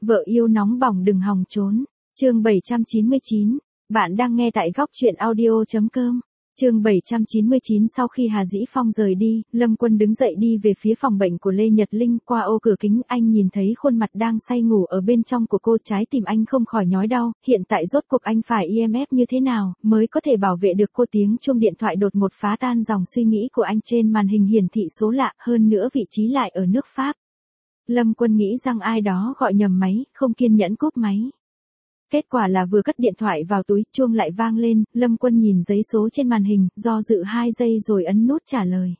Vợ yêu nóng bỏng đừng hòng trốn. Chương 799. Bạn đang nghe tại góc truyện audio.com. Chương 799. Sau khi Hà Dĩ Phong rời đi, Lâm Quân đứng dậy đi về phía phòng bệnh của Lê Nhật Linh. Qua ô cửa kính anh nhìn thấy khuôn mặt đang say ngủ ở bên trong của cô, trái tim anh không khỏi nhói đau. Hiện tại rốt cuộc anh phải IMF như thế nào mới có thể bảo vệ được cô? Tiếng chuông điện thoại đột ngột phá tan dòng suy nghĩ của anh. Trên màn hình hiển thị số lạ, hơn nữa vị trí lại ở nước Pháp. Lâm Quân nghĩ rằng ai đó gọi nhầm máy, không kiên nhẫn cúp máy. Kết quả là vừa cất điện thoại vào túi, chuông lại vang lên, Lâm Quân nhìn giấy số trên màn hình, do dự 2 giây rồi ấn nút trả lời.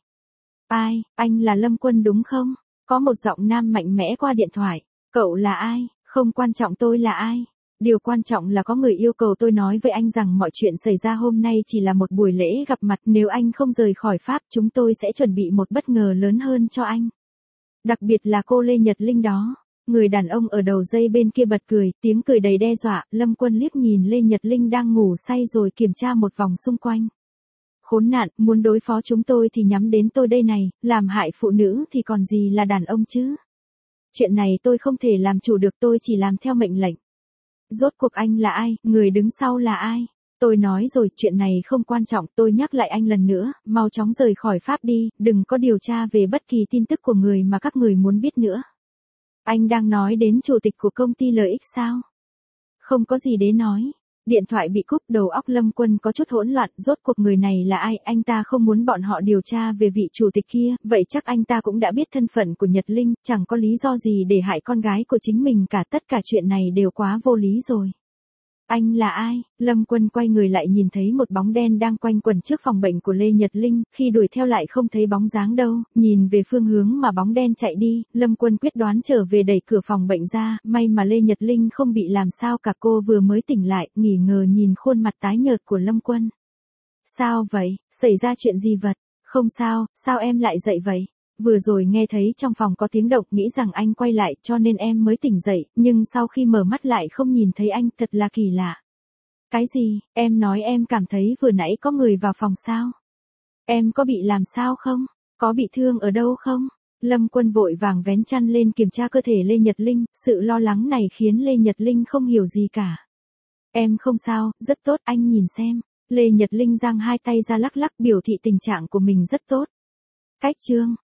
Ai, anh là Lâm Quân đúng không? Có một giọng nam mạnh mẽ qua điện thoại. Cậu là ai? Không quan trọng tôi là ai. Điều quan trọng là có người yêu cầu tôi nói với anh rằng mọi chuyện xảy ra hôm nay chỉ là một buổi lễ gặp mặt. Nếu anh không rời khỏi Pháp, chúng tôi sẽ chuẩn bị một bất ngờ lớn hơn cho anh. Đặc biệt là cô Lê Nhật Linh đó. Người đàn ông ở đầu dây bên kia bật cười, tiếng cười đầy đe dọa. Lâm Quân liếc nhìn Lê Nhật Linh đang ngủ say rồi kiểm tra một vòng xung quanh. Khốn nạn, muốn đối phó chúng tôi thì nhắm đến tôi đây này, làm hại phụ nữ thì còn gì là đàn ông chứ. Chuyện này tôi không thể làm chủ được, tôi chỉ làm theo mệnh lệnh. Rốt cuộc anh là ai, người đứng sau là ai? Tôi nói rồi, chuyện này không quan trọng, tôi nhắc lại anh lần nữa, mau chóng rời khỏi Pháp đi, đừng có điều tra về bất kỳ tin tức của người mà các người muốn biết nữa. Anh đang nói đến chủ tịch của công ty LX sao? Không có gì để nói. Điện thoại bị cúp, đầu óc Lâm Quân có chút hỗn loạn, rốt cuộc người này là ai? Anh ta không muốn bọn họ điều tra về vị chủ tịch kia, vậy chắc anh ta cũng đã biết thân phận của Nhật Linh, chẳng có lý do gì để hại con gái của chính mình cả, tất cả chuyện này đều quá vô lý rồi. Anh là ai? Lâm Quân quay người lại nhìn thấy một bóng đen đang quanh quẩn trước phòng bệnh của Lê Nhật Linh, khi đuổi theo lại không thấy bóng dáng đâu, nhìn về phương hướng mà bóng đen chạy đi, Lâm Quân quyết đoán trở về đẩy cửa phòng bệnh ra, may mà Lê Nhật Linh không bị làm sao cả, cô vừa mới tỉnh lại, nghỉ ngờ nhìn khuôn mặt tái nhợt của Lâm Quân. Sao vậy? Xảy ra chuyện gì vật? Không sao, sao em lại dậy vậy? Vừa rồi nghe thấy trong phòng có tiếng động, nghĩ rằng anh quay lại cho nên em mới tỉnh dậy, nhưng sau khi mở mắt lại không nhìn thấy anh, thật là kỳ lạ. Cái gì? Em nói em cảm thấy vừa nãy có người vào phòng sao? Em có bị làm sao không? Có bị thương ở đâu không? Lâm Quân vội vàng vén chăn lên kiểm tra cơ thể Lê Nhật Linh, sự lo lắng này khiến Lê Nhật Linh không hiểu gì cả. Em không sao, rất tốt, anh nhìn xem. Lê Nhật Linh giang hai tay ra lắc lắc biểu thị tình trạng của mình rất tốt. Cách chương